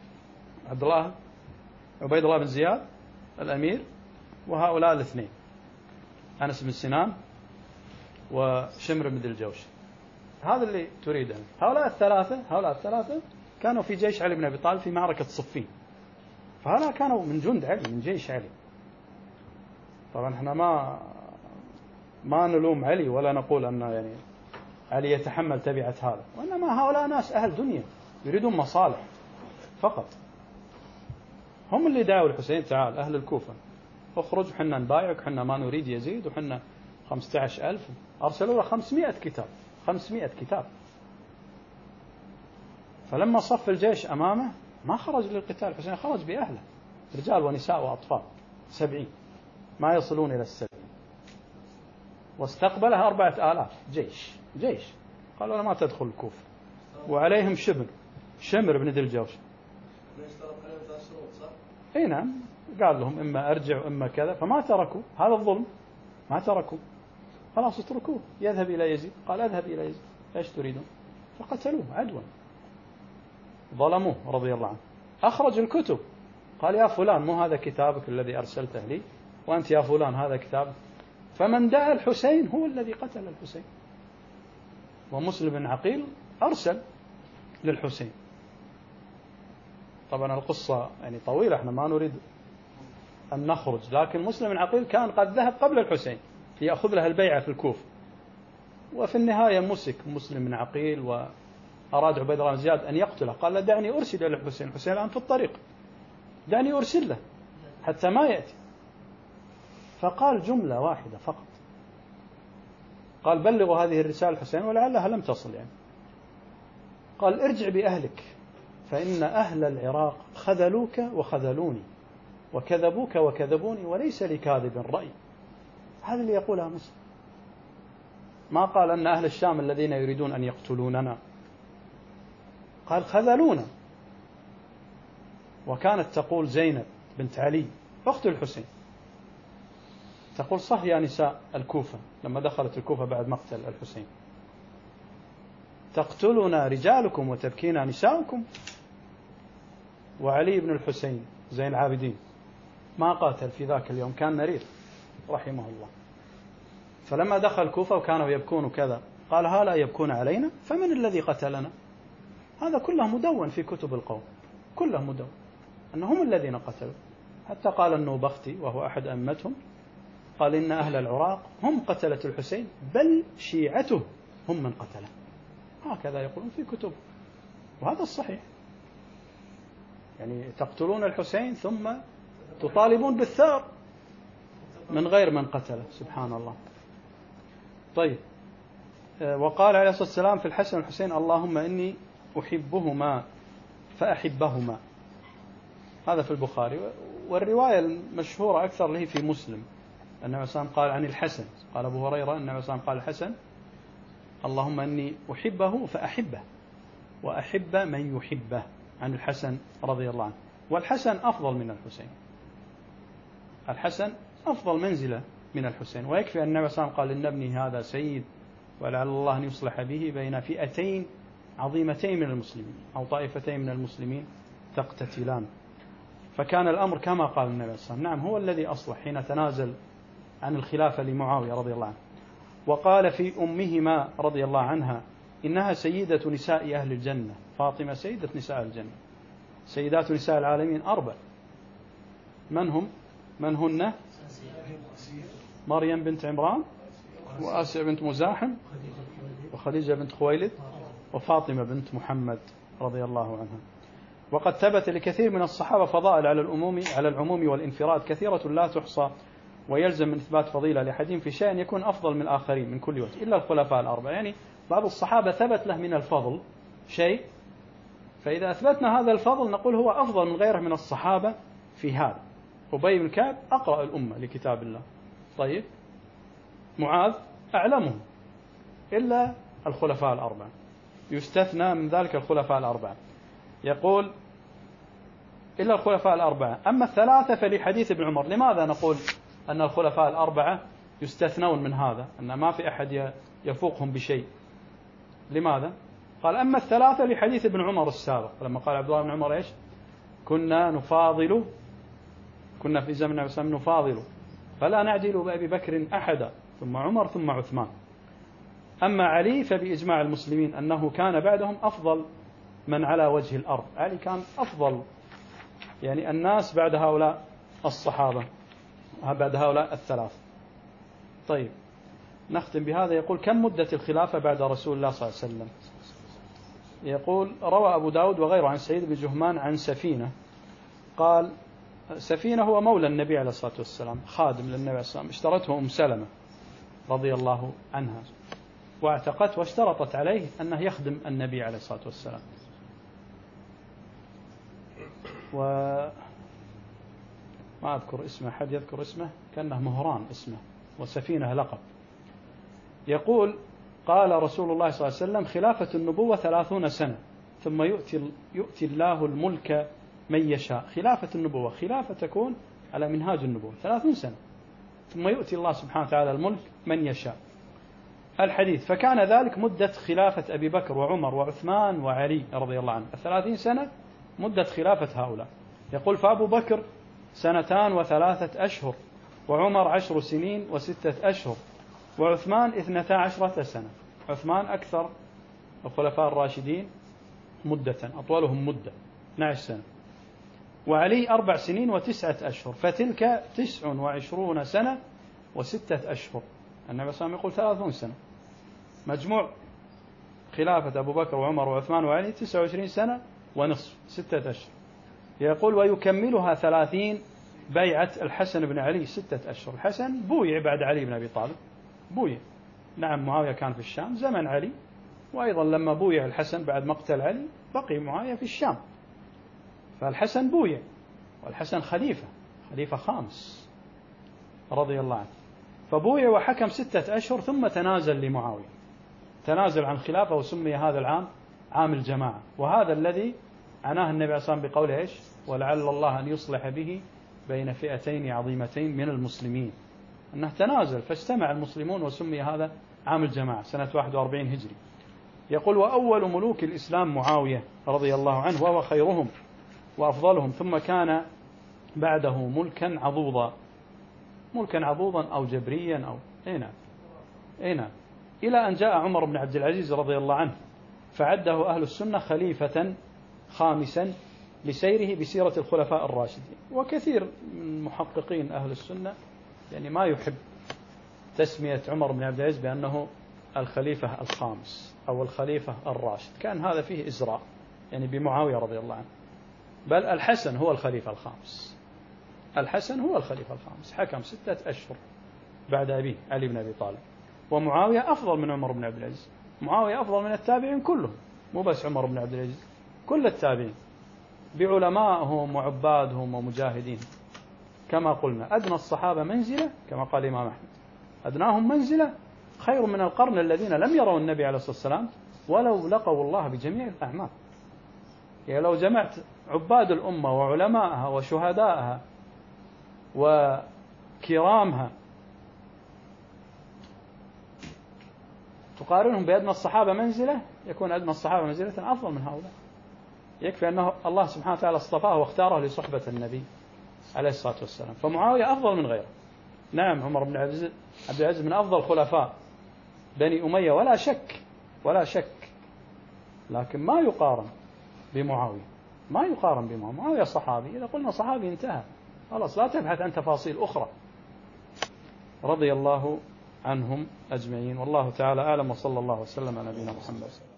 عبيد الله بن زياد الأمير، وهؤلاء الاثنين أنس بن سنان وشمر بن ذي الجوش. هذا اللي تريده. هؤلاء الثلاثة كانوا في جيش علي بن أبي طالب في معركة صفين، فهؤلاء كانوا من جند علي من جيش علي. طبعا احنا ما نلوم علي ولا نقول أن يعني علي يتحمل تبعة هذا، وإنما هؤلاء ناس أهل دنيا يريدون مصالح فقط. هم اللي دعوا الحسين تعال أهل الكوفة اخرج وحنا نبايعك، وحنا ما نريد يزيد، وحنا 15,000. أرسلوا له 500 كتاب. فلما صف الجيش أمامه ما خرج للقتال، الحسين خرج بأهله رجال ونساء وأطفال 70 ما يصلون إلى 70، واستقبلها 4,000 جيش. قالوا له ما تدخل الكوفة، وعليهم شمر بن ذي الجوش. اي نعم، قال لهم إما أرجع وإما كذا، فما تركوا هذا الظلم، ما تركوا، خلاص اتركوه يذهب إلى يزيد. قال أذهب إلى يزيد، ايش تريدون؟ فقتلوه عدوا، ظلموه رضي الله عنه. أخرج الكتب، قال يا فلان مو هذا كتابك الذي أرسلته لي، وأنت يا فلان هذا كتابك. فمن دعا الحسين هو الذي قتل الحسين. ومسلم بن عقيل أرسل للحسين. طبعا القصة يعني طويلة، احنا ما نريد أن نخرج، لكن مسلم بن عقيل كان قد ذهب قبل الحسين ليأخذ له البيعة في الكوفة، وفي النهاية مسك مسلم بن عقيل وأراد عبيد الله بن زياد أن يقتله. قال له دعني أرسل إلى الحسين، الحسين الآن في الطريق، دعني أرسل له حتى ما يأتي. فقال جملة واحدة فقط، قال بلغوا هذه الرسالة الحسين ولعلها لم تصل يعني. قال ارجع بأهلك فإن أهل العراق خذلوك وخذلوني، وكذبوك وكذبوني، وليس لكاذب رأي. هذا اللي يقولها مسلم. ما قال أن أهل الشام الذين يريدون أن يقتلوننا، قال خذلونا. وكانت تقول زينب بنت علي أخت الحسين، تقول صح يا نساء الكوفة لما دخلت الكوفة بعد مقتل الحسين، تقتلنا رجالكم وتبكينا نساؤكم. وعلي بن الحسين زين العابدين ما قاتل في ذاك اليوم، كان مريض رحمه الله. فلما دخل الكوفة وكانوا يبكون كذا، قال هؤلاء يبكون علينا، فمن الذي قتلنا؟ هذا كله مدون في كتب القوم، كله مدون أنهم الذين قتلوا. حتى قال النوبختي وهو أحد أئمتهم، قال إن أهل العراق هم قتلة الحسين، بل شيعته هم من قتله. هكذا يقولون في كتب، وهذا الصحيح. يعني تقتلون الحسين ثم تطالبون بالثار من غير من قتله، سبحان الله. طيب، وقال عليه الصلاة والسلام في الحسن والحسين اللهم إني أحبهما فأحبهما. هذا في البخاري. والرواية المشهورة أكثر له في مسلم، أن النبي صلى الله عليه وسلم قال عن الحسن، قال أبو هريرة أن النبي صلى الله عليه وسلم قال الحسن اللهم أني أحبه فأحبه وأحب من يحبه، عن الحسن رضي الله عنه. والحسن أفضل من الحسين، الحسن أفضل منزلة من الحسين. ويكفي أن النبي صلى الله عليه وسلم قال إن ابني هذا سيد ولعل الله أن يصلح به بين فئتين عظيمتين من المسلمين أو طائفتين من المسلمين تقتتلان. فكان الأمر كما قال النبي صلى الله عليه وسلم، نعم هو الذي أصلح حين تنازل عن الخلافة لمعاوية رضي الله عنه. وقال في أمهما رضي الله عنها إنها سيدة نساء أهل الجنة، فاطمة سيدة نساء الجنة. سيدات نساء العالمين 4، من هن؟ مريم بنت عمران، وآسيا بنت مزاحم، وخديجة بنت خويلد، وفاطمة بنت محمد رضي الله عنها. وقد ثبت لكثير من الصحابة فضائل على العموم والانفراد كثيرة لا تحصى، ويلزم من إثبات فضيلة لأحدهم في شيء يكون أفضل من الآخرين من كل وجه إلا الخلفاء الأربعة. يعني بعض الصحابة ثبت له من الفضل شيء، فإذا أثبتنا هذا الفضل نقول هو أفضل من غيره من الصحابة في هذا. أبي بن كعب أقرأ الأمة لكتاب الله، طيب معاذ أعلمهم، إلا الخلفاء الأربعة، يستثنى من ذلك الخلفاء الأربعة. يقول إلا الخلفاء الأربعة، أما الثلاثة فلحديث ابن عمر. لماذا نقول أن الخلفاء الأربعة يستثنون من هذا، أن ما في أحد يفوقهم بشيء؟ لماذا؟ قال أما الثلاثة لحديث ابن عمر السابق، لما قال عبد الله بن عمر إيش؟ كنا في زمن النبي صلى الله عليه وسلم نفاضل فلا نعدل بأبي بكر أحدا، ثم عمر ثم عثمان. أما علي فبإجماع المسلمين أنه كان بعدهم أفضل من على وجه الأرض. علي كان أفضل يعني الناس بعد هؤلاء الصحابة، بعد هؤلاء الثلاث. طيب نختم بهذا. يقول كم مدة الخلافة بعد رسول الله صلى الله عليه وسلم؟ يقول روى أبو داود وغيره عن سعيد بن جهمان عن سفينة قال، سفينة هو مولى النبي عليه الصلاة والسلام، خادم للنبي عليه الصلاة والسلام، اشترته أم سلمة رضي الله عنها واعتقته واشترطت عليه أنه يخدم النبي عليه الصلاة والسلام. ما أذكر اسمه، حد يذكر اسمه؟ كأنه مهران اسمه، وسفينة لقب. يقول قال رسول الله صلى الله عليه وسلم خلافة النبوة 30 سنة ثم يؤتي الله الملك من يشاء. خلافة النبوة خلافة تكون على منهاج النبوة 30 سنة، ثم يؤتي الله سبحانه وتعالى الملك من يشاء. الحديث فكان ذلك مدة خلافة أبي بكر وعمر وعثمان وعلي رضي الله عنه، 30 سنة مدة خلافة هؤلاء. يقول فأبو بكر 2 و3 أشهر، وعمر 10 سنين و6 أشهر، وعثمان 12 سنة. عثمان أكثر الخلفاء الراشدين مدة، أطولهم مدة 12 سنة. وعلي 4 سنين و9 أشهر، فتلك 29 سنة و6 أشهر. النبي صلى الله عليه وسلم يقول 30 سنة. مجموع خلافة أبو بكر وعمر وعثمان وعلي 29 سنة ونصف، 6 أشهر. يقول ويكملها 30 بيعة الحسن بن علي 6 أشهر. الحسن بويع بعد علي بن أبي طالب، بويع. نعم معاوية كان في الشام زمن علي، وأيضا لما بويع الحسن بعد مقتل علي بقي معاوية في الشام، فالحسن بويع، والحسن خليفة خامس رضي الله عنه. فبويع وحكم 6 أشهر ثم تنازل لمعاوية، تنازل عن خلافة، وسمي هذا العام عام الجماعة. وهذا الذي عناه النبي عليه الصلاة والسلام بقوله إيش؟ ولعل الله أن يصلح به بين فئتين عظيمتين من المسلمين، أنه تنازل فاجتمع المسلمون وسمي هذا عام الجماعة سنة 41 هجري. يقول وأول ملوك الإسلام معاوية رضي الله عنه، وهو خيرهم وأفضلهم، ثم كان بعده ملكا عضوضا أو جبريا أو نعم إلى أن جاء عمر بن عبد العزيز رضي الله عنه فعده أهل السنة خليفة خامسا لسيره بسيرة الخلفاء الراشدين. وكثير من محققين أهل السنة يعني ما يحب تسمية عمر بن عبد العزيز بأنه الخليفة الخامس أو الخليفة الراشد، كان هذا فيه إزراء يعني بمعاوية رضي الله عنه. بل الحسن هو الخليفة الخامس، الحسن هو الخليفة الخامس، حكم 6 أشهر بعد أبيه علي بن أبي طالب. ومعاوية أفضل من عمر بن عبد العزيز، معاوية أفضل من التابعين كلهم، مو بس عمر بن عبد العزيز، كل التابعين بعلمائهم وعبادهم ومجاهدين. كما قلنا أدنى الصحابة منزلة كما قال الإمام أحمد، أدناهم منزلة خير من القرن الذين لم يروا النبي عليه الصلاة والسلام ولو لقوا الله بجميع الأعمال. يعني لو جمعت عباد الأمة وعلماءها وشهدائها وكرامها تقارنهم بأدنى الصحابة منزلة، يكون أدنى الصحابة منزلة أفضل من هؤلاء. يكفي أنه الله سبحانه وتعالى اصطفاه واختاره لصحبة النبي عليه الصلاة والسلام. فمعاوية أفضل من غيره. نعم عمر بن عبد العزيز من أفضل خلفاء بني أمية ولا شك ولا شك، لكن ما يقارن بمعاوية، ما يقارن بمعاوية. معاوية صحابي، إذا قلنا صحابي انتهى خلاص، لا تبحث عن تفاصيل أخرى. رضي الله عنهم أجمعين، والله تعالى أعلم، وصلى الله وسلم على نبينا محمد.